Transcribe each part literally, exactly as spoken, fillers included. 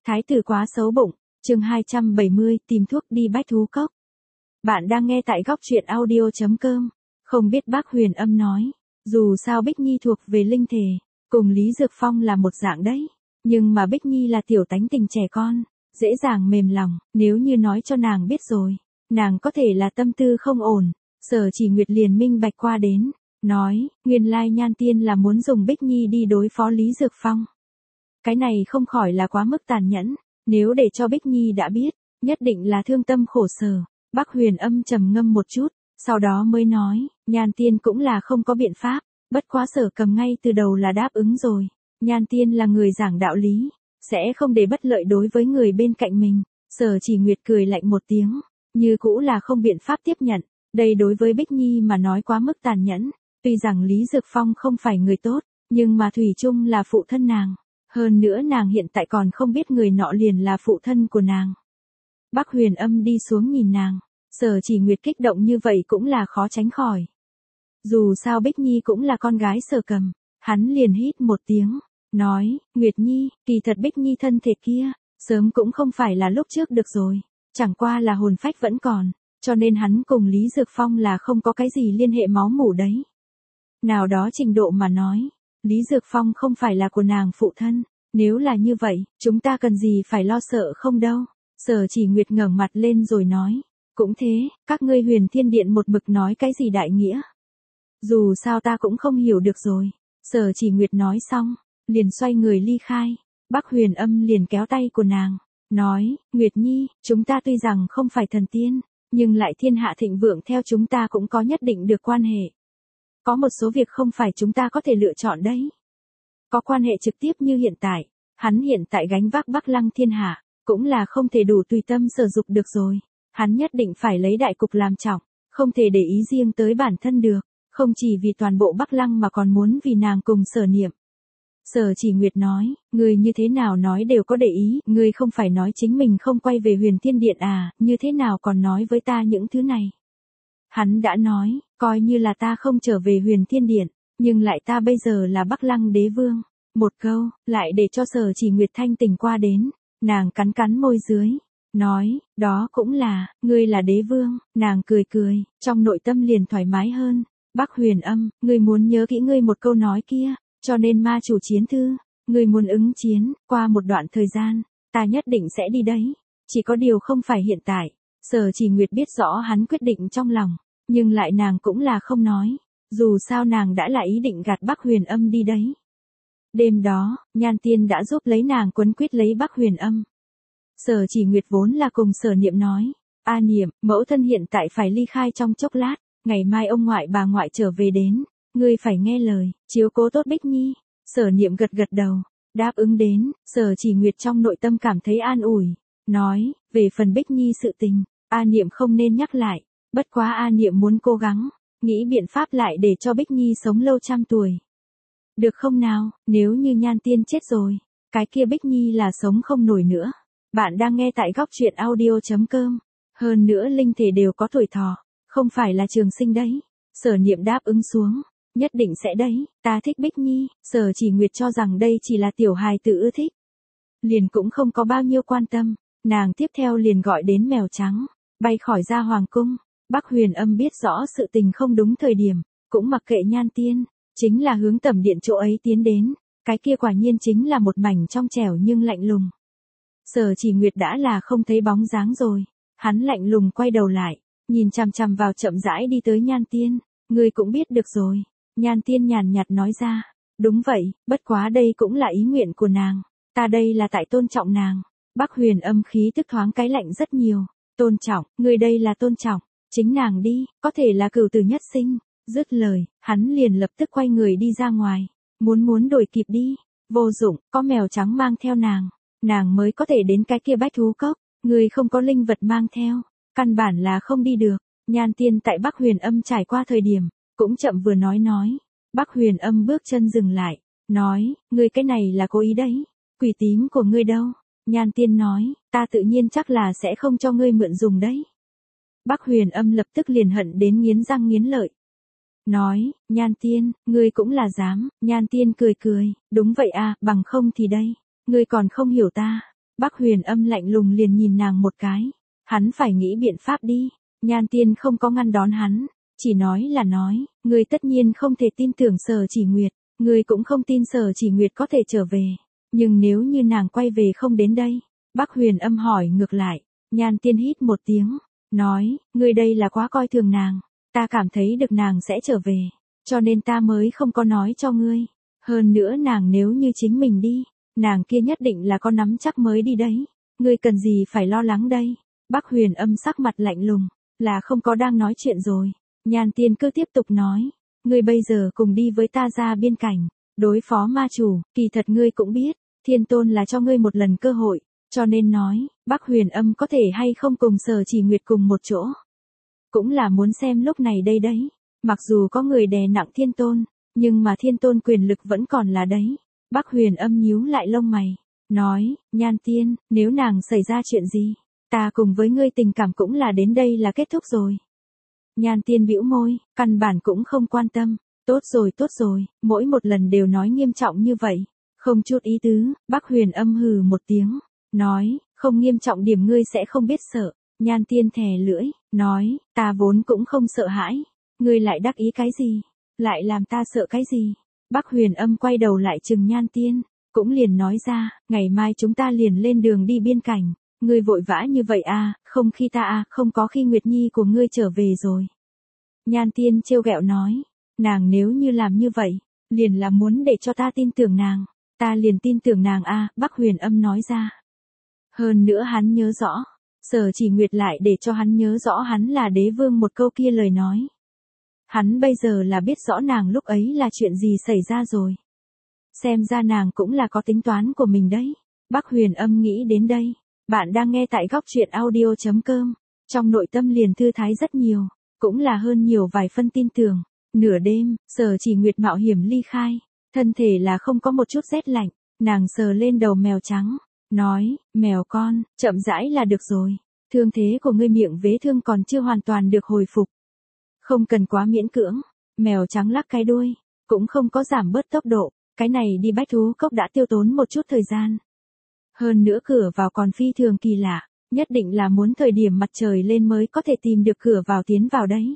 Thái tử quá xấu bụng, chương hai trăm bảy mươi, tìm thuốc đi bách thú cốc. Bạn đang nghe tại góc truyện audio chấm com. Không biết bác Huyền Âm nói, dù sao Bích Nhi thuộc về linh thể, cùng Lý Dược Phong là một dạng đấy. Nhưng mà Bích Nhi là tiểu tánh tình trẻ con, dễ dàng mềm lòng, nếu như nói cho nàng biết rồi, nàng có thể là tâm tư không ổn. Sở Chỉ Nguyệt liền minh bạch qua đến, nói, nguyên lai Nhan Tiên là muốn dùng Bích Nhi đi đối phó Lý Dược Phong. Cái này không khỏi là quá mức tàn nhẫn, nếu để cho Bích Nhi đã biết, nhất định là thương tâm khổ sở. Bác Huyền Âm trầm ngâm một chút, sau đó mới nói, Nhan Tiên cũng là không có biện pháp, bất quá Sở Cầm ngay từ đầu là đáp ứng rồi. Nhan Tiên là người giảng đạo lý, sẽ không để bất lợi đối với người bên cạnh mình. Sở Chỉ Nguyệt cười lạnh một tiếng, như cũ là không biện pháp tiếp nhận, đây đối với Bích Nhi mà nói quá mức tàn nhẫn. Tuy rằng Lý Dược Phong không phải người tốt, nhưng mà thủy chung là phụ thân nàng. Hơn nữa nàng hiện tại còn không biết người nọ liền là phụ thân của nàng. Bác Huyền Âm đi xuống nhìn nàng, Sở Chỉ Nguyệt kích động như vậy cũng là khó tránh khỏi. Dù sao Bích Nhi cũng là con gái Sở Cầm, hắn liền hít một tiếng, nói, Nguyệt Nhi, kỳ thật Bích Nhi thân thể kia, sớm cũng không phải là lúc trước được rồi, chẳng qua là hồn phách vẫn còn, cho nên hắn cùng Lý Dược Phong là không có cái gì liên hệ máu mủ đấy. Nào đó trình độ mà nói, Lý Dược Phong không phải là của nàng phụ thân, nếu là như vậy, chúng ta cần gì phải lo sợ không đâu. Sở Chỉ Nguyệt ngẩng mặt lên rồi nói, cũng thế, các ngươi Huyền Thiên Điện một mực nói cái gì đại nghĩa. Dù sao ta cũng không hiểu được rồi. Sở Chỉ Nguyệt nói xong, liền xoay người ly khai, Bác Huyền Âm liền kéo tay của nàng, nói, Nguyệt Nhi, chúng ta tuy rằng không phải thần tiên, nhưng lại thiên hạ thịnh vượng theo chúng ta cũng có nhất định được quan hệ. Có một số việc không phải chúng ta có thể lựa chọn đấy. Có quan hệ trực tiếp như hiện tại, hắn hiện tại gánh vác Bắc Lăng thiên hạ, cũng là không thể đủ tùy tâm sử dụng được rồi. Hắn nhất định phải lấy đại cục làm trọng, không thể để ý riêng tới bản thân được, không chỉ vì toàn bộ Bắc Lăng mà còn muốn vì nàng cùng Sở Niệm. Sở Chỉ Nguyệt nói, ngươi như thế nào nói đều có để ý, ngươi không phải nói chính mình không quay về Huyền Thiên Điện à, như thế nào còn nói với ta những thứ này. Hắn đã nói, coi như là ta không trở về Huyền Thiên Điện, nhưng lại ta bây giờ là Bắc Lăng đế vương. Một câu, lại để cho Sở Chỉ Nguyệt thanh tỉnh qua đến, nàng cắn cắn môi dưới, nói, đó cũng là, ngươi là đế vương, nàng cười cười, trong nội tâm liền thoải mái hơn. Bác Huyền Âm, ngươi muốn nhớ kỹ ngươi một câu nói kia, cho nên ma chủ chiến thư, ngươi muốn ứng chiến, qua một đoạn thời gian, ta nhất định sẽ đi đấy, chỉ có điều không phải hiện tại. Sở Chỉ Nguyệt biết rõ hắn quyết định trong lòng, nhưng lại nàng cũng là không nói, dù sao nàng đã là ý định gạt Bác Huyền Âm đi đấy. Đêm đó, Nhan Tiên đã giúp lấy nàng quấn quýt lấy Bác Huyền Âm. Sở Chỉ Nguyệt vốn là cùng Sở Niệm nói, A Niệm, mẫu thân hiện tại phải ly khai trong chốc lát, ngày mai ông ngoại bà ngoại trở về đến, ngươi phải nghe lời, chiếu cố tốt Bích Nhi. Sở Niệm gật gật đầu, đáp ứng đến. Sở Chỉ Nguyệt trong nội tâm cảm thấy an ủi, nói, về phần Bích Nhi sự tình, A Niệm không nên nhắc lại, bất quá A Niệm muốn cố gắng, nghĩ biện pháp lại để cho Bích Nhi sống lâu trăm tuổi. Được không nào, nếu như Nhan Tiên chết rồi, cái kia Bích Nhi là sống không nổi nữa. Bạn đang nghe tại góc truyện audio chấm com. Hơn nữa linh thể đều có tuổi thọ, không phải là trường sinh đấy. Sở Niệm đáp ứng xuống, nhất định sẽ đấy, ta thích Bích Nhi. Sở Chỉ Nguyệt cho rằng đây chỉ là tiểu hài tử ưa thích, liền cũng không có bao nhiêu quan tâm. Nàng tiếp theo liền gọi đến mèo trắng, bay khỏi ra hoàng cung. Bác Huyền Âm biết rõ sự tình không đúng thời điểm, cũng mặc kệ Nhan Tiên, chính là hướng tẩm điện chỗ ấy tiến đến. Cái kia quả nhiên chính là một mảnh trong trẻo nhưng lạnh lùng. Sở Chỉ Nguyệt đã là không thấy bóng dáng rồi, hắn lạnh lùng quay đầu lại, nhìn chằm chằm vào chậm rãi đi tới Nhan Tiên, ngươi cũng biết được rồi. Nhan Tiên nhàn nhạt nói ra, đúng vậy, bất quá đây cũng là ý nguyện của nàng, ta đây là tại tôn trọng nàng. Bác Huyền Âm khí tức thoáng cái lạnh rất nhiều, tôn trọng, ngươi đây là tôn trọng, chính nàng đi, có thể là cửu tử nhất sinh. Dứt lời, hắn liền lập tức quay người đi ra ngoài, muốn muốn đuổi kịp đi, vô dụng, có mèo trắng mang theo nàng, nàng mới có thể đến cái kia bách thú cốc, người không có linh vật mang theo, căn bản là không đi được. Nhan Tiên tại Bác Huyền Âm trải qua thời điểm, cũng chậm vừa nói nói, Bác Huyền Âm bước chân dừng lại, nói, ngươi cái này là cố ý đấy, quỷ tím của ngươi đâu? Nhan Tiên nói, ta tự nhiên chắc là sẽ không cho ngươi mượn dùng đấy. Bác Huyền Âm lập tức liền hận đến nghiến răng nghiến lợi, nói, Nhan Tiên, ngươi cũng là dám. Nhan Tiên cười cười, đúng vậy à, bằng không thì đây, ngươi còn không hiểu ta. Bắc Huyền Âm lạnh lùng liền nhìn nàng một cái. Hắn phải nghĩ biện pháp đi. Nhan Tiên không có ngăn đón hắn, chỉ nói là nói, ngươi tất nhiên không thể tin tưởng Sở Chỉ Nguyệt, ngươi cũng không tin Sở Chỉ Nguyệt có thể trở về. Nhưng nếu như nàng quay về không đến đây, Bắc Huyền Âm hỏi ngược lại. Nhan Tiên hít một tiếng, nói, ngươi đây là quá coi thường nàng, ta cảm thấy được nàng sẽ trở về, cho nên ta mới không có nói cho ngươi. Hơn nữa nàng nếu như chính mình đi, nàng kia nhất định là có nắm chắc mới đi đấy, ngươi cần gì phải lo lắng đây. Bắc Huyền Âm sắc mặt lạnh lùng, là không có đang nói chuyện rồi. Nhan Tiên cứ tiếp tục nói, ngươi bây giờ cùng đi với ta ra biên cảnh, đối phó ma chủ, kỳ thật ngươi cũng biết, Thiên Tôn là cho ngươi một lần cơ hội, cho nên nói, Bắc Huyền Âm có thể hay không cùng Sở Chỉ Nguyệt cùng một chỗ. Cũng là muốn xem lúc này đây đấy, mặc dù có người đè nặng Thiên Tôn, nhưng mà Thiên Tôn quyền lực vẫn còn là đấy. Bắc Huyền Âm nhíu lại lông mày, nói, Nhan Tiên, nếu nàng xảy ra chuyện gì, ta cùng với ngươi tình cảm cũng là đến đây là kết thúc rồi. Nhan Tiên bĩu môi, căn bản cũng không quan tâm, tốt rồi tốt rồi, mỗi một lần đều nói nghiêm trọng như vậy, không chút ý tứ. Bắc Huyền Âm hừ một tiếng, nói, không nghiêm trọng điểm ngươi sẽ không biết sợ. Nhan Tiên thè lưỡi, nói, ta vốn cũng không sợ hãi, ngươi lại đắc ý cái gì, lại làm ta sợ cái gì. Bắc Huyền Âm quay đầu lại chừng Nhan Tiên, cũng liền nói ra, ngày mai chúng ta liền lên đường đi biên cảnh, ngươi vội vã như vậy à, không khi ta à, không có khi Nguyệt Nhi của ngươi trở về rồi. Nhan Tiên trêu ghẹo nói, nàng nếu như làm như vậy, liền là muốn để cho ta tin tưởng nàng, ta liền tin tưởng nàng à, Bắc Huyền Âm nói ra. Hơn nữa hắn nhớ rõ, Sở Chỉ Nguyệt lại để cho hắn nhớ rõ hắn là đế vương một câu kia lời nói. Hắn bây giờ là biết rõ nàng lúc ấy là chuyện gì xảy ra rồi. Xem ra nàng cũng là có tính toán của mình đấy. Bắc Huyền Âm nghĩ đến đây. Bạn đang nghe tại góc truyện audio chấm com. Trong nội tâm liền thư thái rất nhiều. Cũng là hơn nhiều vài phân tin tưởng. Nửa đêm, Sở Chỉ Nguyệt mạo hiểm ly khai. Thân thể là không có một chút rét lạnh. Nàng sờ lên đầu mèo trắng. Nói, mèo con, chậm rãi là được rồi. Thương thế của ngươi miệng vết thương còn chưa hoàn toàn được hồi phục. Không cần quá miễn cưỡng. Mèo trắng lắc cái đuôi. Cũng không có giảm bớt tốc độ. Cái này đi bách thú cốc đã tiêu tốn một chút thời gian. Hơn nữa cửa vào còn phi thường kỳ lạ. Nhất định là muốn thời điểm mặt trời lên mới có thể tìm được cửa vào tiến vào đấy.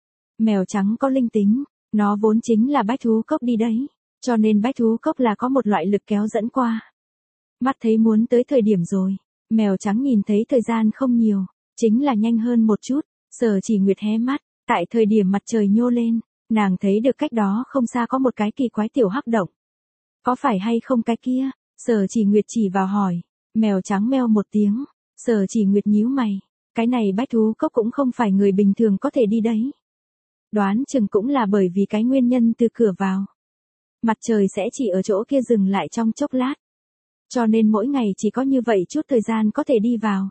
Mèo trắng có linh tính. Nó vốn chính là bách thú cốc đi đấy. Cho nên bách thú cốc là có một loại lực kéo dẫn qua. Mắt thấy muốn tới thời điểm rồi. Mèo trắng nhìn thấy thời gian không nhiều. Chính là nhanh hơn một chút. Sở Chỉ Nguyệt hé mắt. Tại thời điểm mặt trời nhô lên. Nàng thấy được cách đó không xa có một cái kỳ quái tiểu hắc động. Có phải hay không cái kia? Sở Chỉ Nguyệt chỉ vào hỏi. Mèo trắng meo một tiếng. Sở Chỉ Nguyệt nhíu mày. Cái này bách thú cốc cũng không phải người bình thường có thể đi đấy. Đoán chừng cũng là bởi vì cái nguyên nhân từ cửa vào. Mặt trời sẽ chỉ ở chỗ kia dừng lại trong chốc lát. Cho nên mỗi ngày chỉ có như vậy chút thời gian có thể đi vào.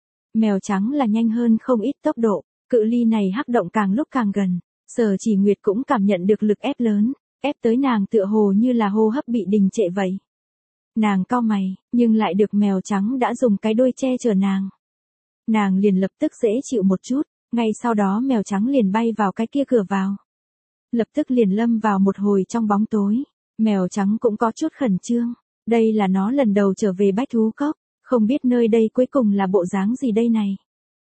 Mèo trắng là nhanh hơn không ít tốc độ. Cự ly này hắc động càng lúc càng gần. Sở Chỉ Nguyệt cũng cảm nhận được lực ép lớn. Ép tới nàng tựa hồ như là hô hấp bị đình trệ vậy. Nàng cau mày, nhưng lại được mèo trắng đã dùng cái đuôi che chở nàng. Nàng liền lập tức dễ chịu một chút, ngay sau đó mèo trắng liền bay vào cái kia cửa vào. Lập tức liền lâm vào một hồi trong bóng tối. Mèo trắng cũng có chút khẩn trương. Đây là nó lần đầu trở về bách thú cốc, không biết nơi đây cuối cùng là bộ dáng gì đây này.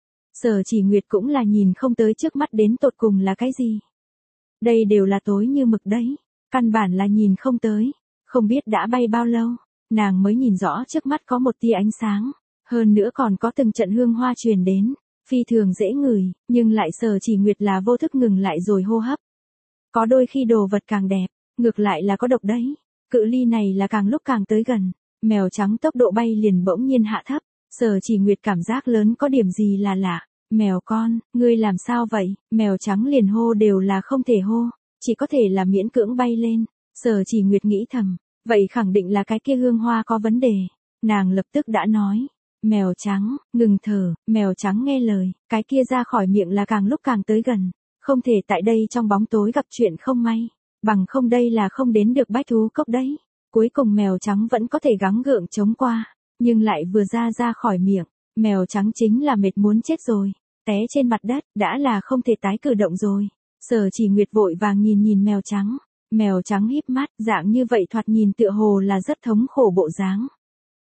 Sở Chỉ Nguyệt cũng là nhìn không tới trước mắt đến tột cùng là cái gì. Đây đều là tối như mực đấy. Căn bản là nhìn không tới. Không biết đã bay bao lâu. Nàng mới nhìn rõ trước mắt có một tia ánh sáng. Hơn nữa còn có từng trận hương hoa truyền đến. Phi thường dễ ngửi. Nhưng lại Sở Chỉ Nguyệt là vô thức ngừng lại rồi hô hấp. Có đôi khi đồ vật càng đẹp. Ngược lại là có độc đấy. Cự ly này là càng lúc càng tới gần. Mèo trắng tốc độ bay liền bỗng nhiên hạ thấp. Sở Chỉ Nguyệt cảm giác lớn có điểm gì là lạ. Mèo con, ngươi làm sao vậy? Mèo trắng liền hô đều là không thể hô. Chỉ có thể là miễn cưỡng bay lên. Sở Chỉ Nguyệt nghĩ thầm. Vậy khẳng định là cái kia hương hoa có vấn đề. Nàng lập tức đã nói. Mèo trắng, ngừng thở. Mèo trắng nghe lời. Cái kia ra khỏi miệng là càng lúc càng tới gần. Không thể tại đây trong bóng tối gặp chuyện không may. Bằng không đây là không đến được bách thú cốc đấy. Cuối cùng mèo trắng vẫn có thể gắng gượng chống qua. Nhưng lại vừa ra ra khỏi miệng. Mèo trắng chính là mệt muốn chết rồi. Té trên mặt đất, đã là không thể tái cử động rồi. Sở Chỉ Nguyệt vội vàng nhìn nhìn mèo trắng. Mèo trắng híp mắt, dạng như vậy thoạt nhìn tựa hồ là rất thống khổ bộ dáng.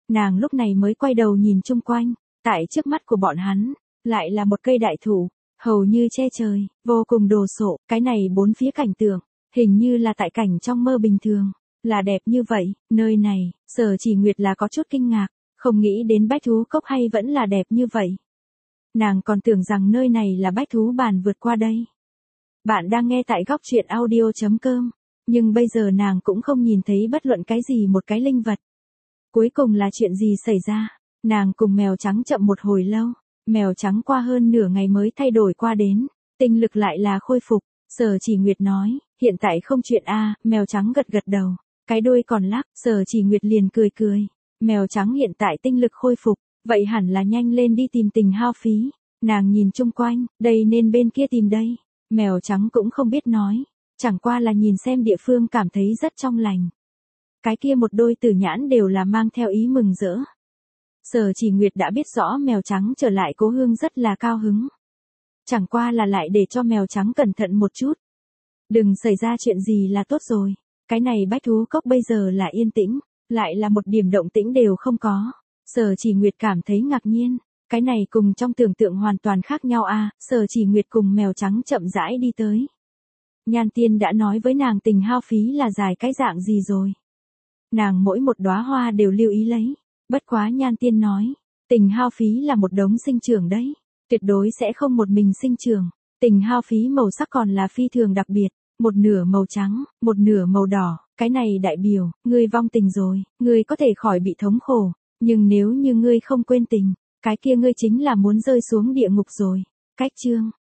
Nàng lúc này mới quay đầu nhìn chung quanh, tại trước mắt của bọn hắn, lại là một cây đại thụ, hầu như che trời, vô cùng đồ sộ, cái này bốn phía cảnh tượng, hình như là tại cảnh trong mơ bình thường, là đẹp như vậy, nơi này, Sở Chỉ Nguyệt là có chút kinh ngạc, không nghĩ đến bách thú cốc hay vẫn là đẹp như vậy. Nàng còn tưởng rằng nơi này là bách thú bàn vượt qua đây. Bạn đang nghe tại góc truyện audio.com, nhưng bây giờ nàng cũng không nhìn thấy bất luận cái gì một cái linh vật. Cuối cùng là chuyện gì xảy ra? Nàng cùng mèo trắng chậm một hồi lâu, mèo trắng qua hơn nửa ngày mới thay đổi qua đến, tinh lực lại là khôi phục. Sở Chỉ Nguyệt nói, hiện tại không chuyện a, mèo trắng gật gật đầu, cái đuôi còn lắc, Sở Chỉ Nguyệt liền cười cười, mèo trắng hiện tại tinh lực khôi phục, vậy hẳn là nhanh lên đi tìm Tình Hao Phí. Nàng nhìn chung quanh, đây nên bên kia tìm đây, mèo trắng cũng không biết nói, chẳng qua là nhìn xem địa phương cảm thấy rất trong lành. Cái kia một đôi tử nhãn đều là mang theo ý mừng rỡ. Sở Chỉ Nguyệt đã biết rõ mèo trắng trở lại cố hương rất là cao hứng. Chẳng qua là lại để cho mèo trắng cẩn thận một chút. Đừng xảy ra chuyện gì là tốt rồi. Cái này bách thú cốc bây giờ là yên tĩnh, lại là một điểm động tĩnh đều không có. Sở Chỉ Nguyệt cảm thấy ngạc nhiên. Cái này cùng trong tưởng tượng hoàn toàn khác nhau à, Sở Chỉ Nguyệt cùng mèo trắng chậm rãi đi tới. Nhan Tiên đã nói với nàng Tình Hao Phí là dài cái dạng gì rồi. Nàng mỗi một đóa hoa đều lưu ý lấy. Bất quá Nhan Tiên nói, Tình Hao Phí là một đống sinh trưởng đấy. Tuyệt đối sẽ không một mình sinh trưởng. Tình Hao Phí màu sắc còn là phi thường đặc biệt. Một nửa màu trắng, một nửa màu đỏ. Cái này đại biểu, ngươi vong tình rồi, ngươi có thể khỏi bị thống khổ. Nhưng nếu như ngươi không quên tình, cái kia ngươi chính là muốn rơi xuống địa ngục rồi. Cách chương.